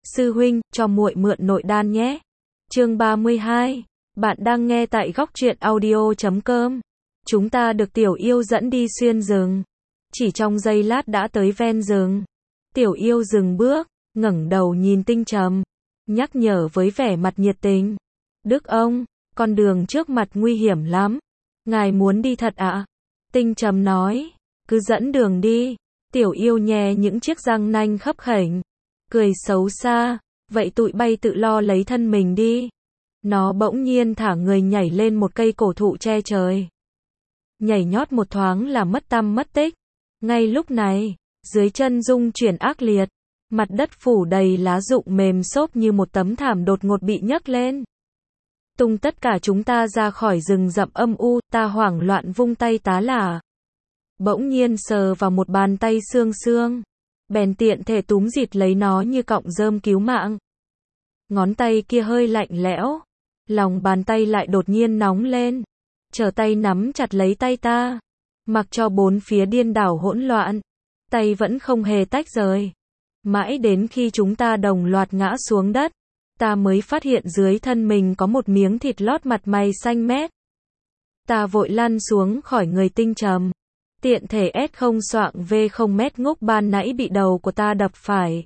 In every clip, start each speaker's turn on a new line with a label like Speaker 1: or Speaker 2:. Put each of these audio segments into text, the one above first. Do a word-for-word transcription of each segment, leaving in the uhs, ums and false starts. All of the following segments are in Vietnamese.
Speaker 1: Sư huynh, cho muội mượn nội đan nhé. Chương ba mươi hai. Bạn đang nghe tại góc truyện audio chấm com. Chúng ta được Tiểu Yêu dẫn đi xuyên rừng. Chỉ trong giây lát đã tới ven rừng. Tiểu Yêu dừng bước, ngẩng đầu nhìn Tinh Trầm, nhắc nhở với vẻ mặt nhiệt tình. Đức ông, con đường trước mặt nguy hiểm lắm. Ngài muốn đi thật ạ? Tinh Trầm nói, cứ dẫn đường đi. Tiểu Yêu nhè những chiếc răng nanh khấp khểnh, cười xấu xa, vậy tụi bay tự lo lấy thân mình đi. Nó bỗng nhiên thả người nhảy lên một cây cổ thụ che trời. Nhảy nhót một thoáng là mất tăm mất tích. Ngay lúc này, dưới chân rung chuyển ác liệt, mặt đất phủ đầy lá rụng mềm xốp như một tấm thảm đột ngột bị nhấc lên. Tung tất cả chúng ta ra khỏi rừng rậm âm u, ta hoảng loạn vung tay tá lả. Bỗng nhiên sờ vào một bàn tay xương xương, bèn tiện thể túm dịt lấy nó như cọng rơm cứu mạng. Ngón tay kia hơi lạnh lẽo, lòng bàn tay lại đột nhiên nóng lên, trở tay nắm chặt lấy tay ta, mặc cho bốn phía điên đảo hỗn loạn, tay vẫn không hề tách rời. Mãi đến khi chúng ta đồng loạt ngã xuống đất, ta mới phát hiện dưới thân mình có một miếng thịt lót mặt mày xanh mét. Ta vội lăn xuống khỏi người Tinh Trầm, tiện thể S không soạng V không mét ngốc ban nãy bị đầu của ta đập phải.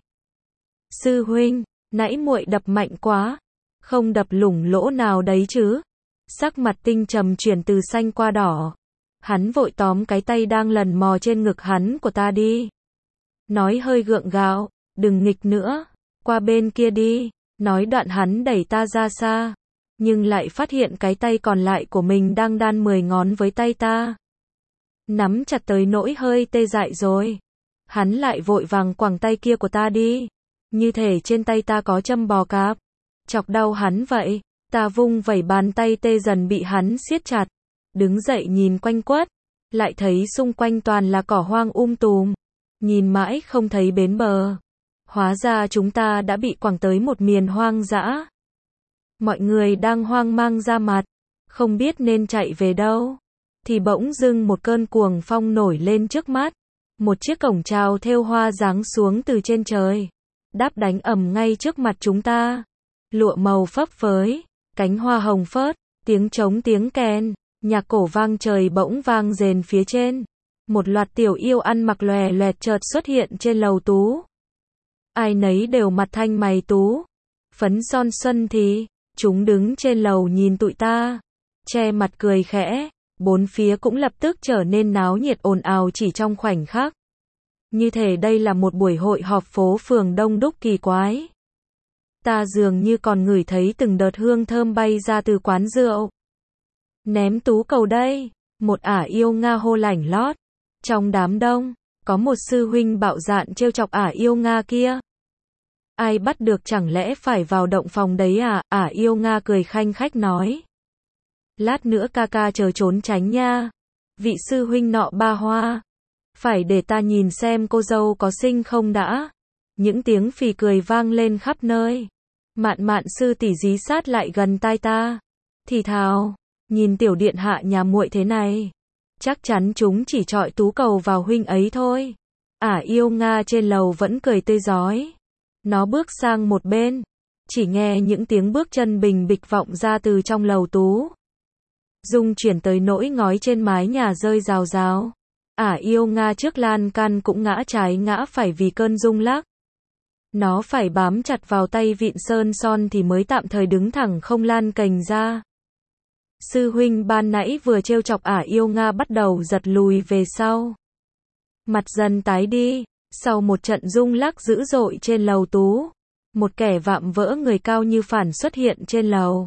Speaker 1: Sư huynh, nãy muội đập mạnh quá, không đập lủng lỗ nào đấy chứ? Sắc mặt Tinh Trầm chuyển từ xanh qua đỏ. Hắn vội tóm cái tay đang lần mò trên ngực hắn của ta đi. Nói hơi gượng gạo, đừng nghịch nữa, qua bên kia đi. Nói đoạn hắn đẩy ta ra xa, nhưng lại phát hiện cái tay còn lại của mình đang đan mười ngón với tay ta. Nắm chặt tới nỗi hơi tê dại rồi. Hắn lại vội vàng quẳng tay kia của ta đi, như thể trên tay ta có châm bò cạp, chọc đau hắn vậy. Ta vung vẩy bàn tay tê dần bị hắn siết chặt, đứng dậy nhìn quanh quất, lại thấy xung quanh toàn là cỏ hoang um tùm, nhìn mãi không thấy bến bờ. Hóa ra chúng ta đã bị quẳng tới một miền hoang dã. Mọi người đang hoang mang ra mặt, không biết nên chạy về đâu, thì bỗng dưng một cơn cuồng phong nổi lên trước mắt. Một chiếc cổng chào thêu hoa giáng xuống từ trên trời, đáp đánh ầm ngay trước mặt chúng ta. Lụa màu phấp phới, cánh hoa hồng phớt, tiếng trống tiếng kèn, nhạc cổ vang trời bỗng vang rền phía trên. Một loạt tiểu yêu ăn mặc lòe loẹt chợt xuất hiện trên lầu tú. Ai nấy đều mặt thanh mày tú, phấn son xuân thì, chúng đứng trên lầu nhìn tụi ta, che mặt cười khẽ, bốn phía cũng lập tức trở nên náo nhiệt ồn ào chỉ trong khoảnh khắc. Như thể đây là một buổi hội họp phố phường đông đúc kỳ quái. Ta dường như còn ngửi thấy từng đợt hương thơm bay ra từ quán rượu. Ném tú cầu đây, một ả yêu Nga hô lảnh lót. Trong đám đông, có một sư huynh bạo dạn trêu chọc ả yêu Nga kia. Ai bắt được chẳng lẽ phải vào động phòng đấy à? Ả yêu Nga cười khanh khách nói. Lát nữa ca ca chờ trốn tránh nha. Vị sư huynh nọ ba hoa. Phải để ta nhìn xem cô dâu có xinh không đã. Những tiếng phì cười vang lên khắp nơi. Mạn mạn sư tỷ dí sát lại gần tai ta, thì thào, nhìn tiểu điện hạ nhà muội thế này, chắc chắn chúng chỉ chọi tú cầu vào huynh ấy thôi. Ả yêu Nga trên lầu vẫn cười tươi rói. Nó bước sang một bên, chỉ nghe những tiếng bước chân bình bịch vọng ra từ trong lầu tú. Rung chuyển tới nỗi ngói trên mái nhà rơi rào rào. Ả yêu Nga trước lan can cũng ngã trái ngã phải vì cơn rung lắc. Nó phải bám chặt vào tay vịn sơn son thì mới tạm thời đứng thẳng không lan cành ra. Sư huynh ban nãy vừa trêu chọc ả yêu Nga bắt đầu giật lùi về sau. Mặt dần tái đi, sau một trận rung lắc dữ dội trên lầu tú, một kẻ vạm vỡ người cao như phản xuất hiện trên lầu.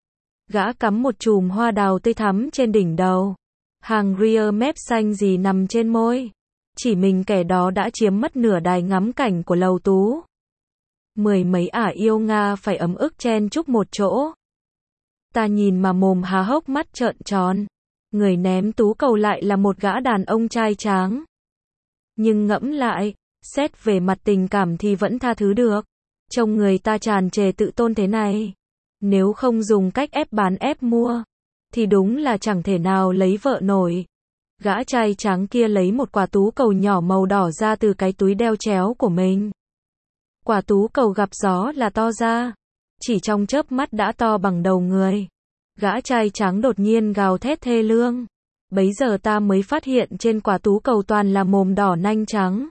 Speaker 1: Gã cắm một chùm hoa đào tươi thắm trên đỉnh đầu, hàng rear mép xanh gì nằm trên môi. Chỉ mình kẻ đó đã chiếm mất nửa đài ngắm cảnh của lầu tú. Mười mấy ả yêu Nga phải ấm ức chen chúc một chỗ. Ta nhìn mà mồm há hốc mắt trợn tròn. Người ném tú cầu lại là một gã đàn ông trai tráng. Nhưng ngẫm lại, xét về mặt tình cảm thì vẫn tha thứ được. Trông người ta tràn trề tự tôn thế này, nếu không dùng cách ép bán ép mua, thì đúng là chẳng thể nào lấy vợ nổi. Gã trai tráng kia lấy một quả tú cầu nhỏ màu đỏ ra từ cái túi đeo chéo của mình. Quả tú cầu gặp gió là to ra. Chỉ trong chớp mắt đã to bằng đầu người. Gã trai trắng đột nhiên gào thét thê lương. Bấy giờ ta mới phát hiện trên quả tú cầu toàn là mồm đỏ nanh trắng.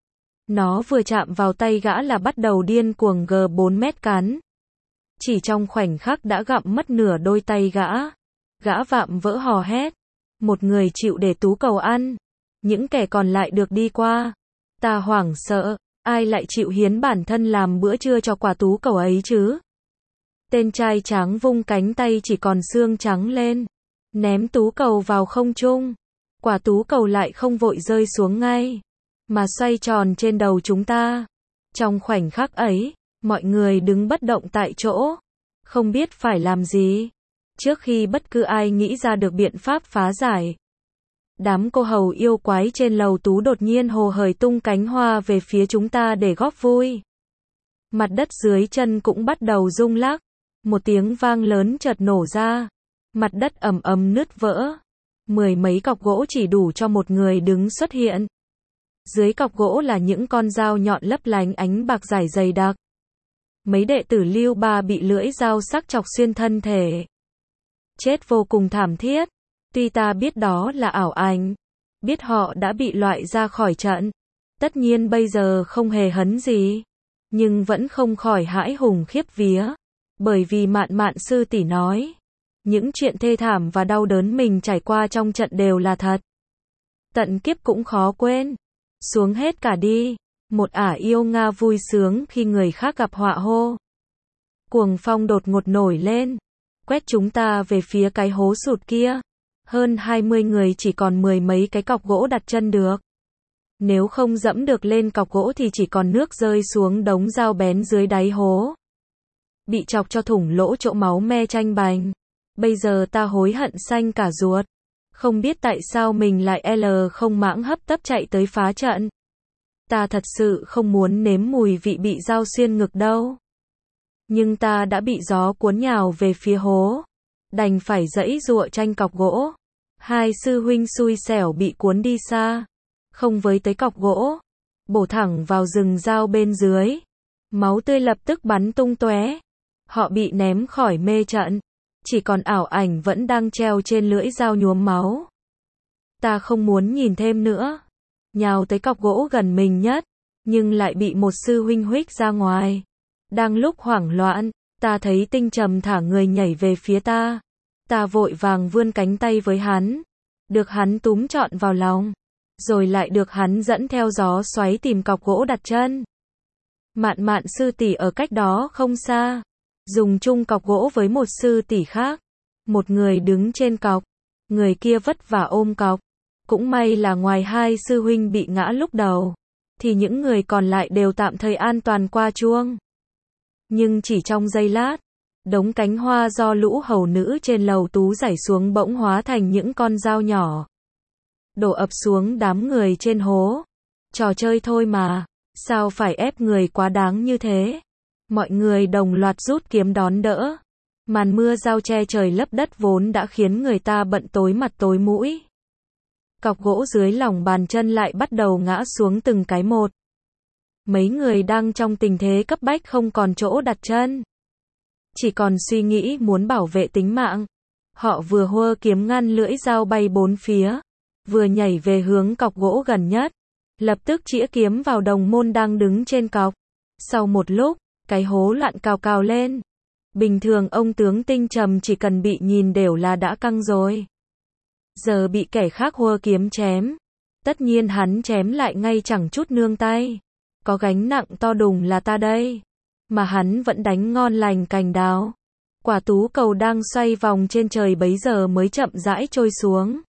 Speaker 1: Nó vừa chạm vào tay gã là bắt đầu điên cuồng gờ bốn mét cắn. Chỉ trong khoảnh khắc đã gặm mất nửa đôi tay gã. Gã vạm vỡ hò hét. Một người chịu để tú cầu ăn. Những kẻ còn lại được đi qua. Ta hoảng sợ. Ai lại chịu hiến bản thân làm bữa trưa cho quả tú cầu ấy chứ? Tên trai trắng vung cánh tay chỉ còn xương trắng lên. Ném tú cầu vào không trung. Quả tú cầu lại không vội rơi xuống ngay. Mà xoay tròn trên đầu chúng ta. Trong khoảnh khắc ấy, mọi người đứng bất động tại chỗ. Không biết phải làm gì. Trước khi bất cứ ai nghĩ ra được biện pháp phá giải. Đám cô hầu yêu quái trên lầu tú đột nhiên hồ hởi tung cánh hoa về phía chúng ta để góp vui. Mặt đất dưới chân cũng bắt đầu rung lắc. Một tiếng vang lớn chợt nổ ra. Mặt đất ầm ầm nứt vỡ. Mười mấy cọc gỗ chỉ đủ cho một người đứng xuất hiện. Dưới cọc gỗ là những con dao nhọn lấp lánh ánh bạc rải dày đặc. Mấy đệ tử Lưu Ba bị lưỡi dao sắc chọc xuyên thân thể. Chết vô cùng thảm thiết. Tuy ta biết đó là ảo ảnh. Biết họ đã bị loại ra khỏi trận. Tất nhiên bây giờ không hề hấn gì. Nhưng vẫn không khỏi hãi hùng khiếp vía. Bởi vì Mạn Mạn sư tỷ nói. Những chuyện thê thảm và đau đớn mình trải qua trong trận đều là thật. Tận kiếp cũng khó quên. Xuống hết cả đi. Một ả yêu Nga vui sướng khi người khác gặp họa hô. Cuồng phong đột ngột nổi lên. Quét chúng ta về phía cái hố sụt kia. Hơn hai mươi người chỉ còn mười mấy cái cọc gỗ đặt chân được. Nếu không dẫm được lên cọc gỗ thì chỉ còn nước rơi xuống đống dao bén dưới đáy hố. Bị chọc cho thủng lỗ chỗ máu me chanh bành. Bây giờ ta hối hận xanh cả ruột. Không biết tại sao mình lại L không mãng hấp tấp chạy tới phá trận. Ta thật sự không muốn nếm mùi vị bị dao xuyên ngực đâu. Nhưng ta đã bị gió cuốn nhào về phía hố. Đành phải giãy giụa tranh cọc gỗ. Hai sư huynh xui xẻo bị cuốn đi xa. Không với tới cọc gỗ. Bổ thẳng vào rừng dao bên dưới. Máu tươi lập tức bắn tung tóe. Họ bị ném khỏi mê trận. Chỉ còn ảo ảnh vẫn đang treo trên lưỡi dao nhuốm máu. Ta không muốn nhìn thêm nữa. Nhào tới cọc gỗ gần mình nhất. Nhưng lại bị một sư huynh huých ra ngoài. Đang lúc hoảng loạn, ta thấy Tinh Trầm thả người nhảy về phía ta. Ta vội vàng vươn cánh tay với hắn. Được hắn túm trọn vào lòng. Rồi lại được hắn dẫn theo gió xoáy tìm cọc gỗ đặt chân. Mạn Mạn sư tỷ ở cách đó không xa. Dùng chung cọc gỗ với một sư tỷ khác. Một người đứng trên cọc. Người kia vất vả ôm cọc. Cũng may là ngoài hai sư huynh bị ngã lúc đầu. Thì những người còn lại đều tạm thời an toàn qua chuông. Nhưng chỉ trong giây lát. Đống cánh hoa do lũ hầu nữ trên lầu tú rải xuống bỗng hóa thành những con dao nhỏ. Đổ ập xuống đám người trên hố. Trò chơi thôi mà. Sao phải ép người quá đáng như thế? Mọi người đồng loạt rút kiếm đón đỡ. Màn mưa dao che trời lấp đất vốn đã khiến người ta bận tối mặt tối mũi. Cọc gỗ dưới lòng bàn chân lại bắt đầu ngã xuống từng cái một. Mấy người đang trong tình thế cấp bách không còn chỗ đặt chân. Chỉ còn suy nghĩ muốn bảo vệ tính mạng. Họ vừa hơ kiếm ngăn lưỡi dao bay bốn phía. Vừa nhảy về hướng cọc gỗ gần nhất. Lập tức chĩa kiếm vào đồng môn đang đứng trên cọc. Sau một lúc, cái hố loạn cào cào lên. Bình thường ông tướng Tinh Trầm chỉ cần bị nhìn đều là đã căng rồi. Giờ bị kẻ khác hơ kiếm chém. Tất nhiên hắn chém lại ngay chẳng chút nương tay. Có gánh nặng to đùng là ta đây. Mà hắn vẫn đánh ngon lành cành đào. Quả tú cầu đang xoay vòng trên trời bấy giờ mới chậm rãi trôi xuống.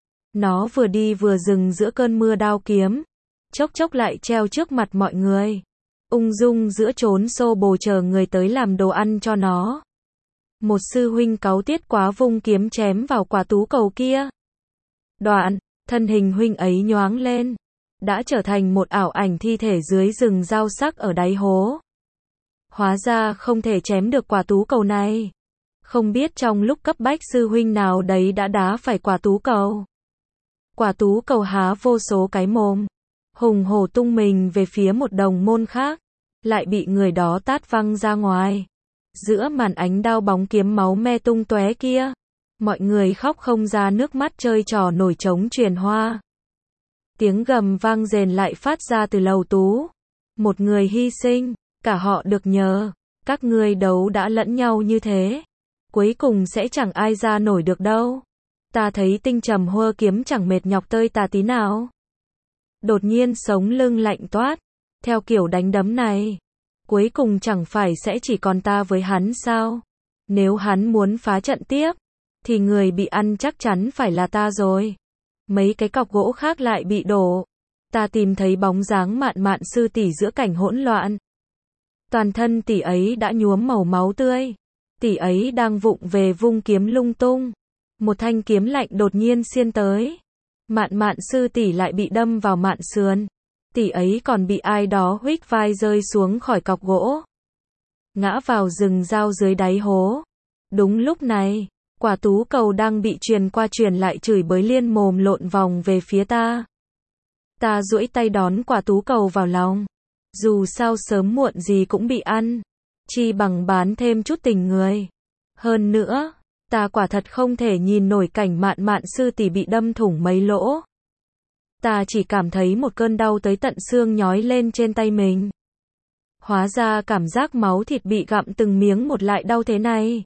Speaker 1: Nó vừa đi vừa dừng giữa cơn mưa đao kiếm. Chốc chốc lại treo trước mặt mọi người. Ung dung giữa chốn xô bồ chờ người tới làm đồ ăn cho nó. Một sư huynh cáu tiết quá vung kiếm chém vào quả tú cầu kia. Đoạn, thân hình huynh ấy nhoáng lên. Đã trở thành một ảo ảnh thi thể dưới rừng dao sắc ở đáy hố. Hóa ra không thể chém được quả tú cầu này. Không biết trong lúc cấp bách sư huynh nào đấy đã đá phải quả tú cầu. Quả tú cầu há vô số cái mồm. Hùng hổ tung mình về phía một đồng môn khác. lại bị người đó tát văng ra ngoài. Giữa màn ánh đao bóng kiếm máu me tung tóe kia, mọi người khóc không ra nước mắt chơi trò nổi trống truyền hoa. Tiếng gầm vang rền lại phát ra từ lầu tú. Một người hy sinh, cả họ được nhờ. Các ngươi đấu đã lẫn nhau như thế, cuối cùng sẽ chẳng ai ra nổi được đâu. Ta thấy Tinh Trầm hơ kiếm chẳng mệt nhọc tơi tà tí nào. Đột nhiên sống lưng lạnh toát. Theo kiểu đánh đấm này, cuối cùng chẳng phải sẽ chỉ còn ta với hắn sao? Nếu hắn muốn phá trận tiếp, thì người bị ăn chắc chắn phải là ta rồi. Mấy cái cọc gỗ khác lại bị đổ. Ta tìm thấy bóng dáng Mạn Mạn sư tỷ giữa cảnh hỗn loạn. Toàn thân tỷ ấy đã nhuốm màu máu tươi. Tỷ ấy đang vụng về vung kiếm lung tung. Một thanh kiếm lạnh đột nhiên xiên tới. Mạn Mạn sư tỷ lại bị đâm vào mạn sườn. Tỷ ấy còn bị ai đó huých vai rơi xuống khỏi cọc gỗ, ngã vào rừng dao dưới đáy hố. Đúng lúc này, Quả Tú Cầu đang bị truyền qua truyền lại chửi bới liên mồm lộn vòng về phía ta. Ta duỗi tay đón Quả Tú Cầu vào lòng. Dù sao sớm muộn gì cũng bị ăn, chi bằng bán thêm chút tình người. Hơn nữa, ta quả thật không thể nhìn nổi cảnh Mạn Mạn sư tỷ bị đâm thủng mấy lỗ. Ta chỉ cảm thấy một cơn đau tới tận xương nhói lên trên tay mình. Hóa ra cảm giác máu thịt bị gặm từng miếng một lại đau thế này.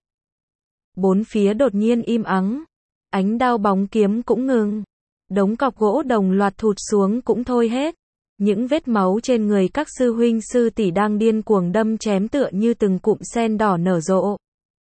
Speaker 1: Bốn phía đột nhiên im ắng. Ánh đao bóng kiếm cũng ngừng. Đống cọc gỗ đồng loạt thụt xuống cũng thôi hết. Những vết máu trên người các sư huynh sư tỷ đang điên cuồng đâm chém tựa như từng cụm sen đỏ nở rộ.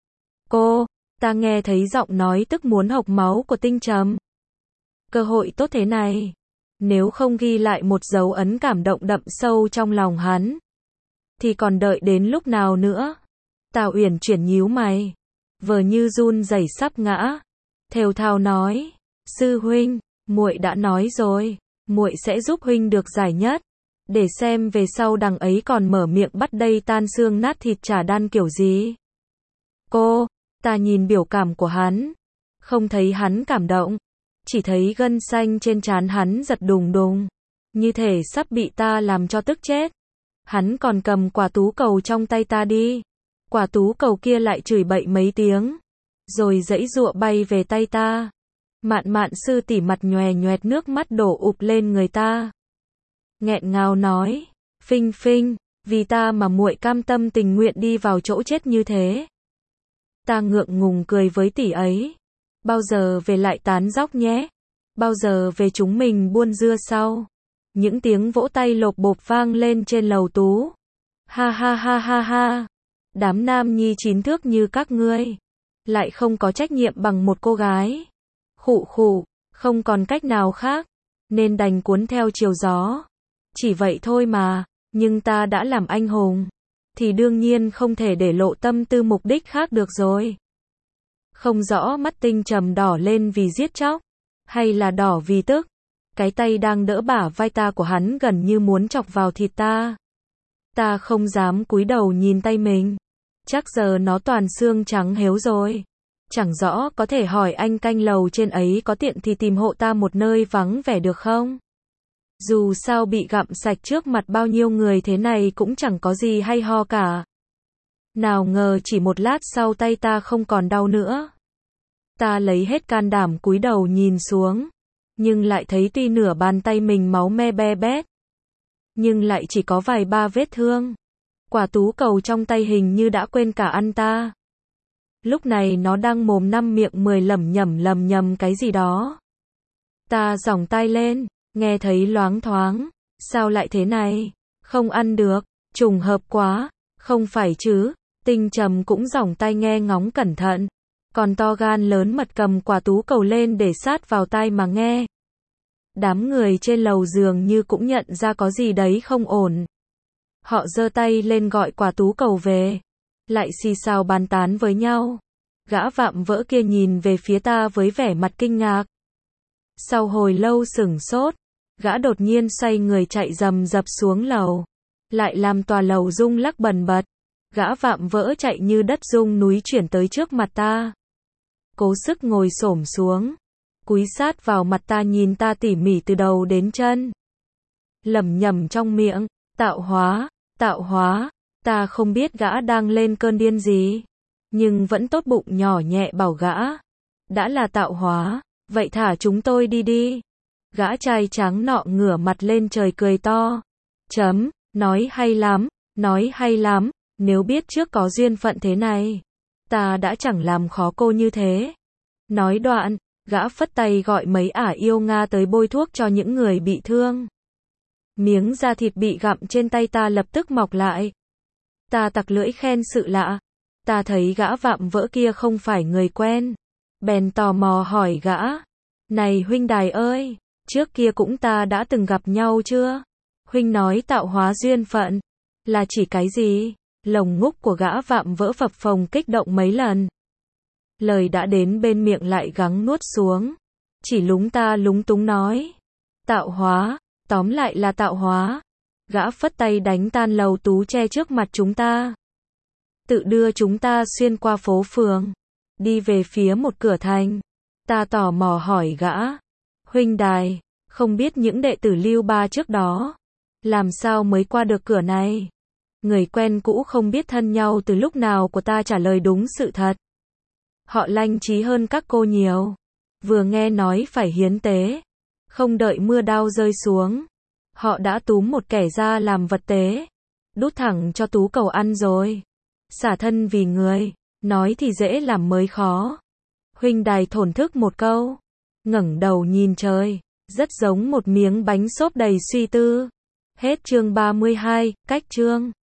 Speaker 1: Cô, ta nghe thấy giọng nói tức muốn hộc máu của Tinh Trầm. Cơ hội tốt thế này, nếu không ghi lại một dấu ấn cảm động đậm sâu trong lòng hắn, thì còn đợi đến lúc nào nữa? Tào Uyển chuyển nhíu mày, vờ như run rẩy sắp ngã, thều thào nói: "Sư huynh, muội đã nói rồi, muội sẽ giúp huynh được giải nhất, để xem về sau đằng ấy còn mở miệng bắt đây tan xương nát thịt trả đan kiểu gì." Cô, ta nhìn biểu cảm của hắn, không thấy hắn cảm động, chỉ thấy gân xanh trên trán hắn giật đùng đùng, như thể sắp bị ta làm cho tức chết. Hắn còn cầm Quả Tú Cầu trong tay ta đi. Quả Tú Cầu kia lại chửi bậy mấy tiếng, rồi giãy giụa bay về tay ta. Mạn Mạn sư tỷ mặt nhòe nhoẹt nước mắt đổ ụp lên người ta. Nghẹn ngào nói: "Phinh Phinh, vì ta mà muội cam tâm tình nguyện đi vào chỗ chết như thế." Ta ngượng ngùng cười với tỷ ấy. Bao giờ về lại tán dóc nhé? Bao giờ về chúng mình buôn dưa sau? Những tiếng vỗ tay lộp bộp vang lên trên lầu tú. Ha ha ha ha ha. Đám nam nhi chín thước như các ngươi, lại không có trách nhiệm bằng một cô gái. Khụ khụ, không còn cách nào khác, nên đành cuốn theo chiều gió. Chỉ vậy thôi mà, nhưng ta đã làm anh hùng, thì đương nhiên không thể để lộ tâm tư mục đích khác được rồi. Không rõ mắt Tinh Trầm đỏ lên vì giết chóc, hay là đỏ vì tức. Cái tay đang đỡ bả vai ta của hắn gần như muốn chọc vào thịt ta. Ta không dám cúi đầu nhìn tay mình. Chắc giờ nó toàn xương trắng héo rồi. Chẳng rõ có thể hỏi anh canh lầu trên ấy có tiện thì tìm hộ ta một nơi vắng vẻ được không? Dù sao bị gặm sạch trước mặt bao nhiêu người thế này cũng chẳng có gì hay ho cả. Nào ngờ chỉ một lát sau tay ta không còn đau nữa. Ta lấy hết can đảm cúi đầu nhìn xuống, nhưng lại thấy tuy nửa bàn tay mình máu me be bét, nhưng lại chỉ có vài ba vết thương. Quả Tú Cầu trong tay hình như đã quên cả ăn ta. Lúc này nó đang mồm năm miệng mười lẩm nhẩm lầm nhầm cái gì đó. Ta giỏng tai lên, nghe thấy loáng thoáng. Sao lại thế này? Không ăn được, trùng hợp quá, không phải chứ? Tinh Trầm cũng giỏng tai nghe ngóng cẩn thận, còn to gan lớn mật cầm Quả Tú Cầu lên để sát vào tai mà nghe. Đám người trên lầu dường như cũng nhận ra có gì đấy không ổn. Họ giơ tay lên gọi Quả Tú Cầu về, lại xì xào bàn tán với nhau. Gã vạm vỡ kia nhìn về phía ta với vẻ mặt kinh ngạc. Sau hồi lâu sửng sốt, gã đột nhiên xoay người chạy rầm rập xuống lầu, lại làm tòa lầu rung lắc bần bật. Gã vạm vỡ chạy như đất rung núi chuyển tới trước mặt ta. Cố sức ngồi xổm xuống, cúi sát vào mặt ta nhìn ta tỉ mỉ từ đầu đến chân. Lẩm nhẩm trong miệng: "Tạo hóa, Tạo hóa, ta không biết gã đang lên cơn điên gì, nhưng vẫn tốt bụng nhỏ nhẹ bảo gã. Đã là tạo hóa, vậy thả chúng tôi đi đi. Gã trai trắng nọ ngửa mặt lên trời cười to. Chấm, nói hay lắm, nói hay lắm, nếu biết trước có duyên phận thế này, ta đã chẳng làm khó cô như thế. Nói đoạn, gã phất tay gọi mấy ả yêu Nga tới bôi thuốc cho những người bị thương. Miếng da thịt bị gặm trên tay ta lập tức mọc lại. Ta tặc lưỡi khen sự lạ. Ta thấy gã vạm vỡ kia không phải người quen. Bèn tò mò hỏi gã. Này huynh đài ơi, trước kia cũng ta đã từng gặp nhau chưa? Huynh nói tạo hóa duyên phận là chỉ cái gì? Lồng ngúc của gã vạm vỡ phập phồng kích động mấy lần. Lời đã đến bên miệng lại gắng nuốt xuống. Chỉ lúng ta lúng túng nói. Tạo hóa, tóm lại là tạo hóa. Gã phất tay đánh tan lầu tú che trước mặt chúng ta. Tự đưa chúng ta xuyên qua phố phường. Đi về phía một cửa thành. Ta tò mò hỏi gã. Huynh đài, không biết những đệ tử Lưu Ba trước đó làm sao mới qua được cửa này? Người quen cũ không biết thân nhau từ lúc nào của ta trả lời đúng sự thật. Họ lanh trí hơn các cô nhiều. Vừa nghe nói phải hiến tế, không đợi mưa đao rơi xuống, họ đã túm một kẻ ra làm vật tế, đút thẳng cho tú cầu ăn rồi. Xả thân vì người, nói thì dễ làm mới khó. Huynh đài thổn thức một câu, ngẩng đầu nhìn trời, rất giống một miếng bánh xốp đầy suy tư. Hết chương ba mươi hai, cách chương.